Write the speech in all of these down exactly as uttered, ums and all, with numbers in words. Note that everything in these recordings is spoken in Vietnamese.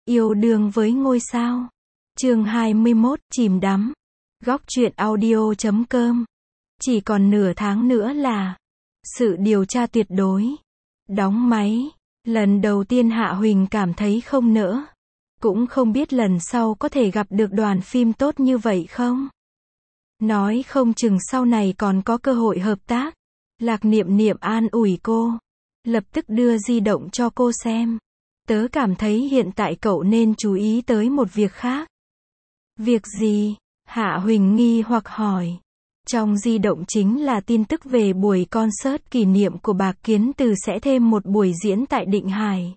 Yêu đương với ngôi sao. Chương hai mươi mốt, chìm đắm. Góc truyện audio chấm com. Chỉ còn nửa tháng nữa là sự điều tra tuyệt đối. Đóng máy. Lần đầu tiên Hạ Huỳnh cảm thấy không nỡ. Cũng không biết lần sau có thể gặp được đoàn phim tốt như vậy không? Nói không chừng sau này còn có cơ hội hợp tác. Lạc Niệm Niệm an ủi cô. Lập tức đưa di động cho cô xem. Tớ cảm thấy hiện tại cậu nên chú ý tới một việc khác. Việc gì? Hạ Huỳnh nghi hoặc hỏi. Trong di động chính là tin tức về buổi concert kỷ niệm của Bạc Kiến Từ sẽ thêm một buổi diễn tại Định Hải.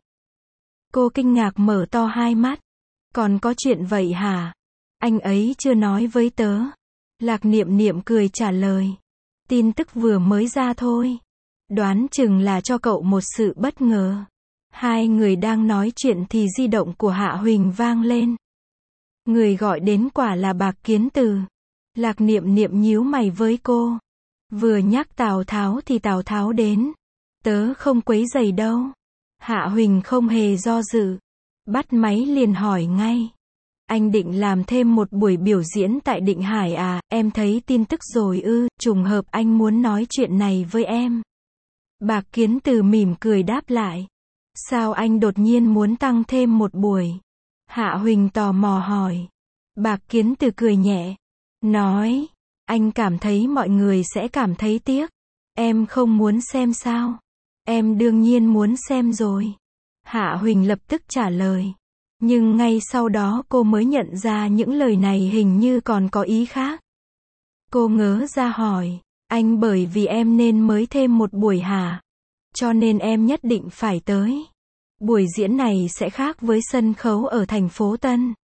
Cô kinh ngạc mở to hai mắt. Còn có chuyện vậy hả? Anh ấy chưa nói với tớ. Lạc Niệm Niệm cười trả lời. Tin tức vừa mới ra thôi. Đoán chừng là cho cậu một sự bất ngờ. Hai người đang nói chuyện thì di động của Hạ Huỳnh vang lên. Người gọi đến quả là Bạc Kiến Từ. Lạc Niệm Niệm nhíu mày với cô. Vừa nhắc Tào Tháo thì Tào Tháo đến. Tớ không quấy rầy đâu. Hạ Huỳnh không hề do dự. Bắt máy liền hỏi ngay. Anh định làm thêm một buổi biểu diễn tại Định Hải à? Em thấy tin tức rồi ư? Trùng hợp anh muốn nói chuyện này với em. Bạc Kiến Từ mỉm cười đáp lại. Sao anh đột nhiên muốn tăng thêm một buổi? Hạ Huỳnh tò mò hỏi. Bạc Kiến Từ cười nhẹ. Nói. Anh cảm thấy mọi người sẽ cảm thấy tiếc. Em không muốn xem sao? Em đương nhiên muốn xem rồi. Hạ Huỳnh lập tức trả lời. Nhưng ngay sau đó cô mới nhận ra những lời này hình như còn có ý khác. Cô ngớ ra hỏi. Anh bởi vì em nên mới thêm một buổi hả? Cho nên em nhất định phải tới. Buổi diễn này sẽ khác với sân khấu ở thành phố Tân.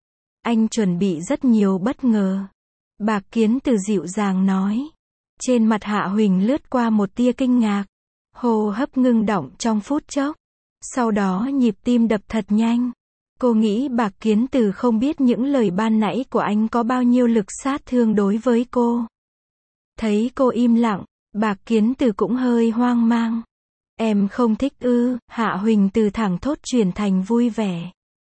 Anh chuẩn bị rất nhiều bất ngờ. Bạc Kiến Từ dịu dàng nói. Trên mặt Hạ Huỳnh lướt qua một tia kinh ngạc. Hô hấp ngưng đọng trong phút chốc. Sau đó nhịp tim đập thật nhanh. Cô nghĩ Bạc Kiến Từ không biết những lời ban nãy của anh có bao nhiêu lực sát thương đối với cô. Thấy cô im lặng, Bạc Kiến Từ cũng hơi hoang mang. Em không thích ư? Hạ Huỳnh từ thẳng thốt chuyển thành vui vẻ.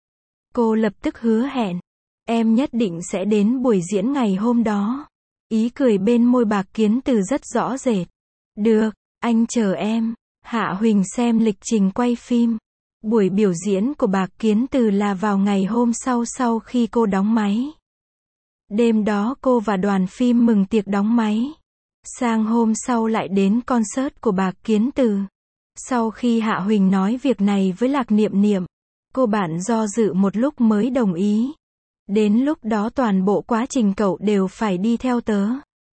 Cô lập tức hứa hẹn. Em nhất định sẽ đến buổi diễn ngày hôm đó. Ý cười bên môi Bạc Kiến Từ rất rõ rệt. Được, anh chờ em. Hạ Huỳnh xem lịch trình quay phim. Buổi biểu diễn của Bạc Kiến Từ là vào ngày hôm sau sau khi cô đóng máy. Đêm đó cô và đoàn phim mừng tiệc đóng máy. Sang hôm sau lại đến concert của Bạc Kiến Từ. Sau khi Hạ Huỳnh nói việc này với Lạc Niệm Niệm, cô bạn do dự một lúc mới đồng ý. Đến lúc đó toàn bộ quá trình cậu đều phải đi theo tớ.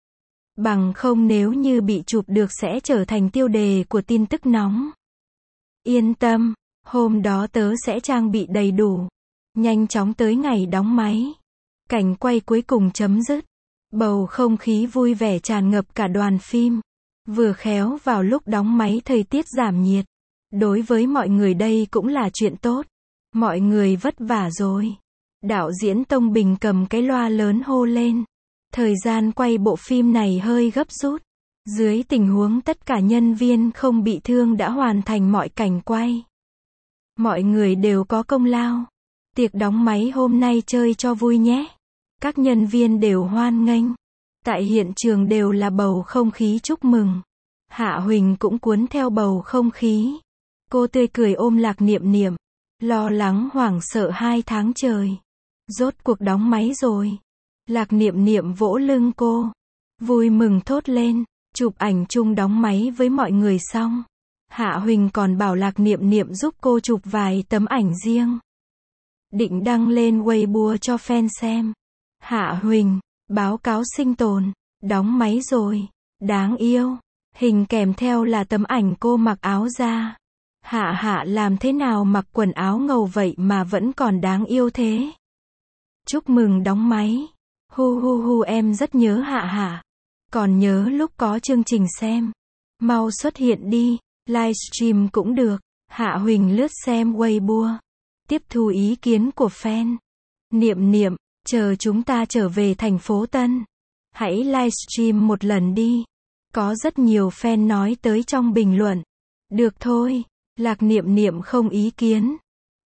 Bằng không nếu như bị chụp được sẽ trở thành tiêu đề của tin tức nóng. Yên tâm, hôm đó tớ sẽ trang bị đầy đủ. Nhanh chóng tới ngày đóng máy. Cảnh quay cuối cùng chấm dứt. Bầu không khí vui vẻ tràn ngập cả đoàn phim. Vừa khéo vào lúc đóng máy thời tiết giảm nhiệt. Đối với mọi người đây cũng là chuyện tốt. Mọi người vất vả rồi. Đạo diễn Tông Bình cầm cái loa lớn hô lên. Thời gian quay bộ phim này hơi gấp rút. Dưới tình huống tất cả nhân viên không bị thương đã hoàn thành mọi cảnh quay. Mọi người đều có công lao. Tiệc đóng máy hôm nay chơi cho vui nhé. Các nhân viên đều hoan nghênh. Tại hiện trường đều là bầu không khí chúc mừng. Hạ Huỳnh cũng cuốn theo bầu không khí. Cô tươi cười ôm Lạc Niệm Niệm. Lo lắng hoảng sợ hai tháng trời. Rốt cuộc đóng máy rồi. Lạc Niệm Niệm vỗ lưng cô. Vui mừng thốt lên. Chụp ảnh chung đóng máy với mọi người xong. Hạ Huỳnh còn bảo Lạc Niệm Niệm giúp cô chụp vài tấm ảnh riêng. Định đăng lên Weibo cho fan xem. Hạ Huỳnh, báo cáo sinh tồn. Đóng máy rồi. Đáng yêu. Hình kèm theo là tấm ảnh cô mặc áo da. Hạ Hạ làm thế nào mặc quần áo ngầu vậy mà vẫn còn đáng yêu thế? Chúc mừng đóng máy. Hu hu hu em rất nhớ Hạ Hạ. Còn nhớ lúc có chương trình xem. Mau xuất hiện đi. Livestream cũng được. Hạ Huỳnh lướt xem Weibo. Tiếp thu ý kiến của fan. Niệm Niệm, chờ chúng ta trở về thành phố Tân. Hãy livestream một lần đi. Có rất nhiều fan nói tới trong bình luận. Được thôi. Lạc Niệm Niệm không ý kiến.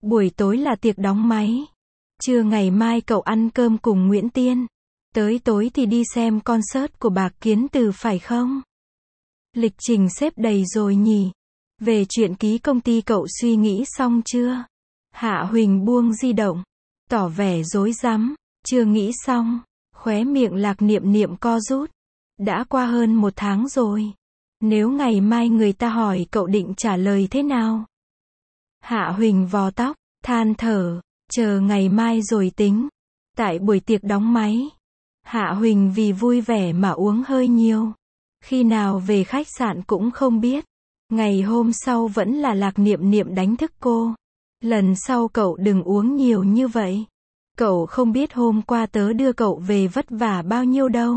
Buổi tối là tiệc đóng máy. Trưa ngày mai cậu ăn cơm cùng Nguyễn Tiên. Tới tối thì đi xem concert của Bạc Kiến Từ phải không? Lịch trình xếp đầy rồi nhỉ? Về chuyện ký công ty cậu suy nghĩ xong chưa? Hạ Huỳnh buông di động, tỏ vẻ rối rắm. Chưa nghĩ xong. Khóe miệng Lạc Niệm Niệm co rút. Đã qua hơn một tháng rồi. Nếu ngày mai người ta hỏi cậu định trả lời thế nào? Hạ Huỳnh vò tóc, than thở, chờ ngày mai rồi tính. Tại buổi tiệc đóng máy, Hạ Huỳnh vì vui vẻ mà uống hơi nhiều. Khi nào về khách sạn cũng không biết. Ngày hôm sau vẫn là Lạc Niệm Niệm đánh thức cô. Lần sau cậu đừng uống nhiều như vậy. Cậu không biết hôm qua tớ đưa cậu về vất vả bao nhiêu đâu.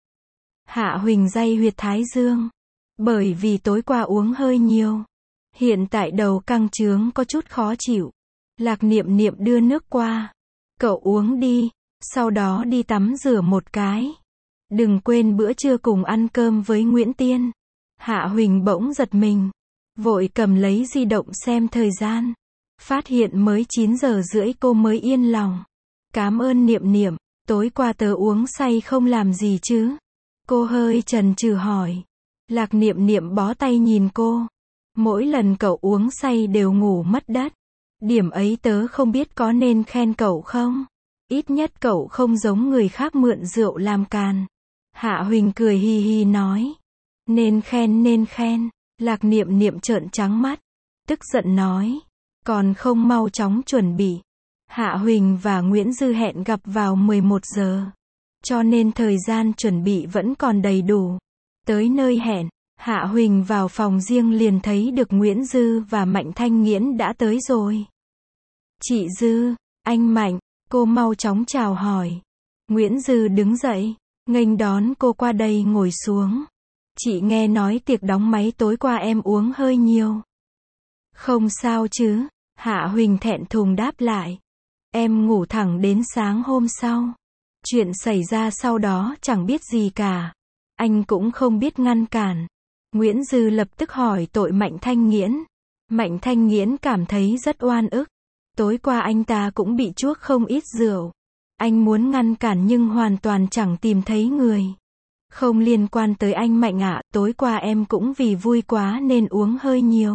Hạ Huỳnh day huyệt thái dương. Bởi vì tối qua uống hơi nhiều. Hiện tại đầu căng trướng có chút khó chịu. Lạc Niệm Niệm đưa nước qua. Cậu uống đi, sau đó đi tắm rửa một cái. Đừng quên bữa trưa cùng ăn cơm với Nguyễn Tiên. Hạ Huỳnh bỗng giật mình. Vội cầm lấy di động xem thời gian. Phát hiện mới chín giờ rưỡi cô mới yên lòng. Cảm ơn Niệm Niệm, tối qua tớ uống say không làm gì chứ? Cô hơi chần chừ hỏi. Lạc Niệm Niệm bó tay nhìn cô. Mỗi lần cậu uống say đều ngủ mất đất. Điểm ấy tớ không biết có nên khen cậu không? Ít nhất cậu không giống người khác mượn rượu làm càn. Hạ Huỳnh cười hi hi nói. Nên khen nên khen. Lạc Niệm Niệm trợn trắng mắt. Tức giận nói. Còn không mau chóng chuẩn bị. Hạ Huỳnh và Nguyễn Dư hẹn gặp vào mười một giờ. Cho nên thời gian chuẩn bị vẫn còn đầy đủ. Tới nơi hẹn, Hạ Huỳnh vào phòng riêng liền thấy được Nguyễn Dư và Mạnh Thanh Nghiễn đã tới rồi. Chị Dư, anh Mạnh, cô mau chóng chào hỏi. Nguyễn Dư đứng dậy, nghênh đón cô qua đây ngồi xuống. Chị nghe nói tiệc đóng máy tối qua em uống hơi nhiều. Không sao chứ, Hạ Huỳnh thẹn thùng đáp lại. Em ngủ thẳng đến sáng hôm sau. Chuyện xảy ra sau đó chẳng biết gì cả. Anh cũng không biết ngăn cản. Nguyễn Dư lập tức hỏi tội Mạnh Thanh Nghiễn. Mạnh Thanh Nghiễn cảm thấy rất oan ức. Tối qua anh ta cũng bị chuốc không ít rượu. Anh muốn ngăn cản nhưng hoàn toàn chẳng tìm thấy người. Không liên quan tới anh Mạnh ạ, tối qua em cũng vì vui quá nên uống hơi nhiều.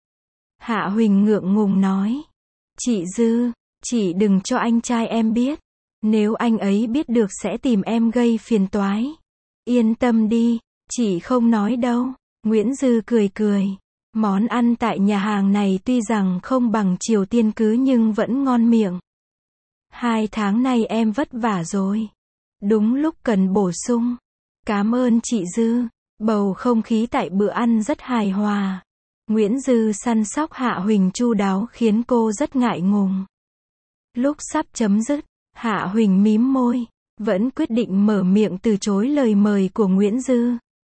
Hạ Huỳnh ngượng ngùng nói. Chị Dư, chị đừng cho anh trai em biết. Nếu anh ấy biết được sẽ tìm em gây phiền toái. Yên tâm đi, chị không nói đâu. Nguyễn Dư cười cười. Món ăn tại nhà hàng này tuy rằng không bằng Triều Tiên cứ nhưng vẫn ngon miệng. Hai tháng nay em vất vả rồi. Đúng lúc cần bổ sung. Cảm ơn chị Dư. Bầu không khí tại bữa ăn rất hài hòa. Nguyễn Dư săn sóc Hạ Huỳnh chu đáo khiến cô rất ngại ngùng. Lúc sắp chấm dứt, Hạ Huỳnh mím môi, vẫn quyết định mở miệng từ chối lời mời của Nguyễn Dư.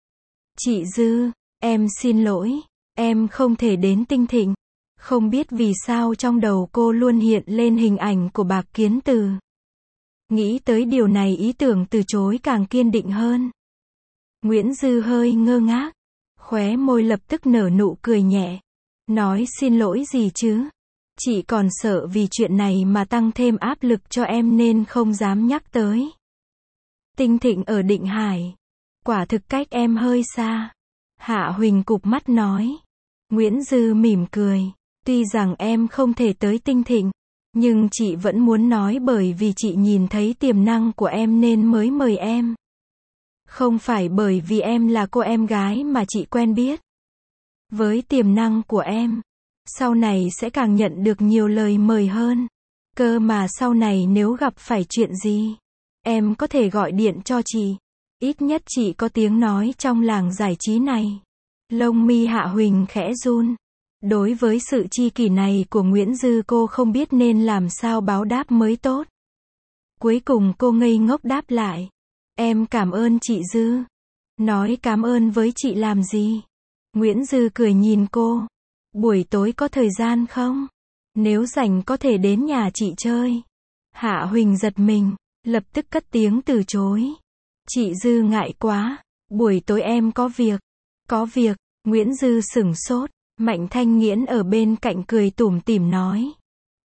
Chị Dư, em xin lỗi, em không thể đến Tinh Thịnh. Không biết vì sao trong đầu cô luôn hiện lên hình ảnh của Bạc Kiến Từ. Nghĩ tới điều này ý tưởng từ chối càng kiên định hơn. Nguyễn Dư hơi ngơ ngác, khóe môi lập tức nở nụ cười nhẹ. Nói xin lỗi gì chứ? Chị còn sợ vì chuyện này mà tăng thêm áp lực cho em nên không dám nhắc tới. Tinh Thịnh ở Định Hải. Quả thực cách em hơi xa. Hạ Huỳnh cụp mắt nói. Nguyễn Dư mỉm cười. Tuy rằng em không thể tới Tinh Thịnh, nhưng chị vẫn muốn nói bởi vì chị nhìn thấy tiềm năng của em nên mới mời em. Không phải bởi vì em là cô em gái mà chị quen biết. Với tiềm năng của em, sau này sẽ càng nhận được nhiều lời mời hơn. Cơ mà sau này nếu gặp phải chuyện gì, em có thể gọi điện cho chị. Ít nhất chị có tiếng nói trong làng giải trí này. Lông mi Hạ Huỳnh khẽ run. Đối với sự chi kỷ này của Nguyễn Dư cô không biết nên làm sao báo đáp mới tốt. Cuối cùng cô ngây ngốc đáp lại. Em cảm ơn chị Dư. Nói cảm ơn với chị làm gì? Nguyễn Dư cười nhìn cô. Buổi tối có thời gian không? Nếu rảnh có thể đến nhà chị chơi. Hạ Huỳnh giật mình, lập tức cất tiếng từ chối. Chị Dư ngại quá, buổi tối em có việc. Có việc, Nguyễn Dư sửng sốt. Mạnh Thanh Nghiễn ở bên cạnh cười tủm tỉm nói.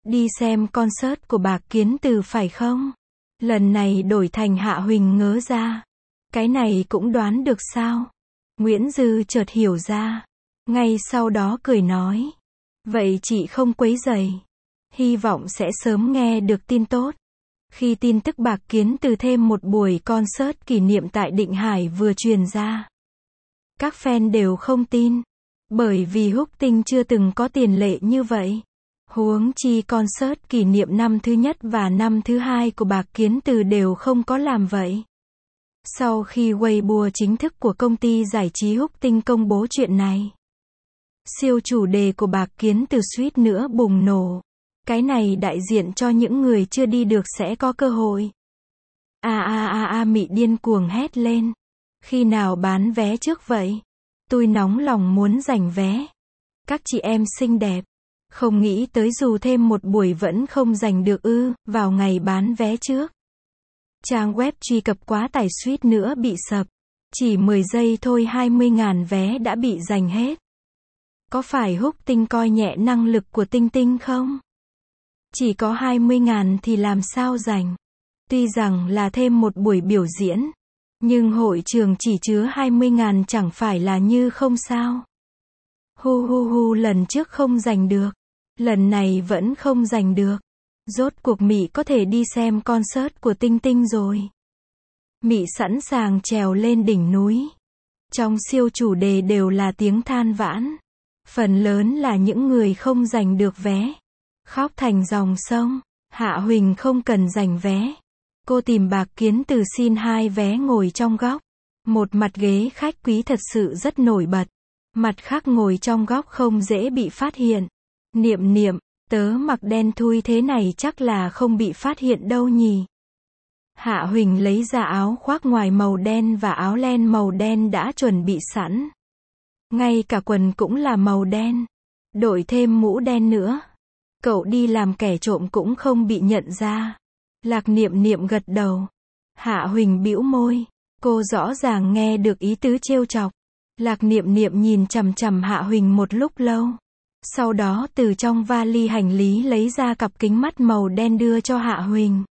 Đi xem concert của Bạc Kiến Từ phải không? Lần này đổi thành Hạ Huỳnh ngớ ra. Cái này cũng đoán được sao? Nguyễn Dư chợt hiểu ra. Ngay sau đó cười nói. Vậy chị không quấy rầy. Hy vọng sẽ sớm nghe được tin tốt. Khi tin tức Bạc Kiến Từ thêm một buổi concert kỷ niệm tại Định Hải vừa truyền ra, các fan đều không tin. Bởi vì Húc Tinh chưa từng có tiền lệ như vậy. Huống chi concert kỷ niệm năm thứ nhất và năm thứ hai của Bạc Kiến Từ đều không có làm vậy. Sau khi Weibo chính thức của công ty giải trí Húc Tinh công bố chuyện này, siêu chủ đề của Bạc Kiến Từ suýt nữa bùng nổ. Cái này đại diện cho những người chưa đi được sẽ có cơ hội. A a a a Mị điên cuồng hét lên. Khi nào bán vé trước vậy? Tôi nóng lòng muốn giành vé. Các chị em xinh đẹp. Không nghĩ tới dù thêm một buổi vẫn không giành được ư, vào ngày bán vé trước. Trang web truy cập quá tải suýt nữa bị sập. Chỉ mười giây thôi hai mươi nghìn vé đã bị giành hết. Có phải Húc Tinh coi nhẹ năng lực của Tinh Tinh không? Chỉ có hai mươi nghìn thì làm sao giành? Tuy rằng là thêm một buổi biểu diễn, nhưng hội trường chỉ chứa hai mươi nghìn chẳng phải là như không sao? Hu hu hu lần trước không giành được. Lần này vẫn không giành được. Rốt cuộc Mị có thể đi xem concert của Tinh Tinh rồi. Mị sẵn sàng trèo lên đỉnh núi. Trong siêu chủ đề đều là tiếng than vãn. Phần lớn là những người không giành được vé. Khóc thành dòng sông. Hạ Huỳnh không cần giành vé. Cô tìm Bạc Kiến Từ xin hai vé ngồi trong góc. Một mặt ghế khách quý thật sự rất nổi bật. Mặt khác ngồi trong góc không dễ bị phát hiện. Niệm niệm, tớ mặc đen thui thế này chắc là không bị phát hiện đâu nhỉ. Hạ Huỳnh lấy ra áo khoác ngoài màu đen và áo len màu đen đã chuẩn bị sẵn. Ngay cả quần cũng là màu đen. Đội thêm mũ đen nữa. Cậu đi làm kẻ trộm cũng không bị nhận ra. Lạc Niệm Niệm gật đầu. Hạ Huỳnh bĩu môi. Cô rõ ràng nghe được ý tứ trêu chọc. Lạc Niệm Niệm nhìn chằm chằm Hạ Huỳnh một lúc lâu. Sau đó từ trong vali hành lý lấy ra cặp kính mắt màu đen đưa cho Hạ Huỳnh.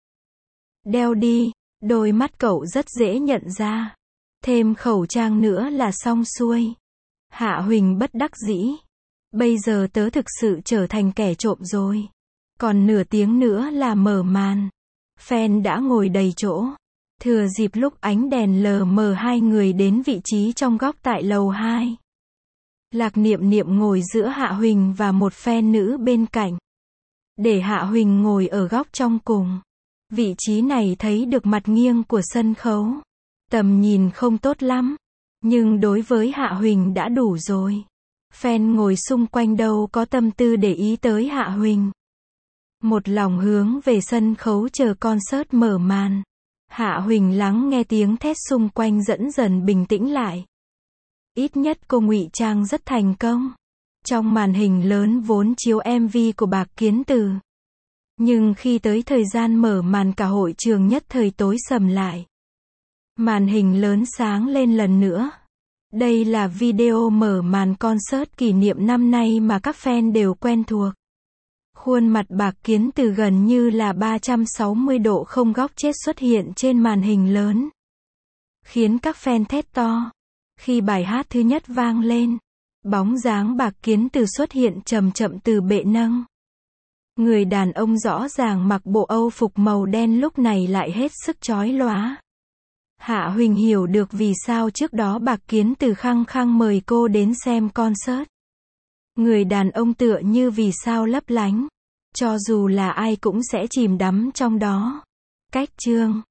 Đeo đi, đôi mắt cậu rất dễ nhận ra. Thêm khẩu trang nữa là xong xuôi. Hạ Huỳnh bất đắc dĩ. Bây giờ tớ thực sự trở thành kẻ trộm rồi. Còn nửa tiếng nữa là mở màn. Fan đã ngồi đầy chỗ. Thừa dịp lúc ánh đèn lờ mờ hai người đến vị trí trong góc tại lầu hai. Lạc Niệm Niệm ngồi giữa Hạ Huỳnh và một fan nữ bên cạnh. Để Hạ Huỳnh ngồi ở góc trong cùng. Vị trí này thấy được mặt nghiêng của sân khấu. Tầm nhìn không tốt lắm. Nhưng đối với Hạ Huỳnh đã đủ rồi. Fan ngồi xung quanh đâu có tâm tư để ý tới Hạ Huỳnh. Một lòng hướng về sân khấu chờ concert mở màn. Hạ Huỳnh lắng nghe tiếng thét xung quanh dẫn dần bình tĩnh lại. Ít nhất cô ngụy trang rất thành công. Trong màn hình lớn vốn chiếu em vê của Bạc Kiến Từ. Nhưng khi tới thời gian mở màn cả hội trường nhất thời tối sầm lại. Màn hình lớn sáng lên lần nữa. Đây là video mở màn concert kỷ niệm năm nay mà các fan đều quen thuộc. Khuôn mặt Bạc Kiến Từ gần như là ba trăm sáu mươi độ không góc chết xuất hiện trên màn hình lớn. Khiến các fan thét to. Khi bài hát thứ nhất vang lên, bóng dáng Bạc Kiến Từ xuất hiện chậm chậm từ bệ nâng. Người đàn ông rõ ràng mặc bộ âu phục màu đen lúc này lại hết sức chói lóa. Hạ Huỳnh hiểu được vì sao trước đó Bạc Kiến Từ khăng khăng mời cô đến xem concert. Người đàn ông tựa như vì sao lấp lánh. Cho dù là ai cũng sẽ chìm đắm trong đó. Cách chương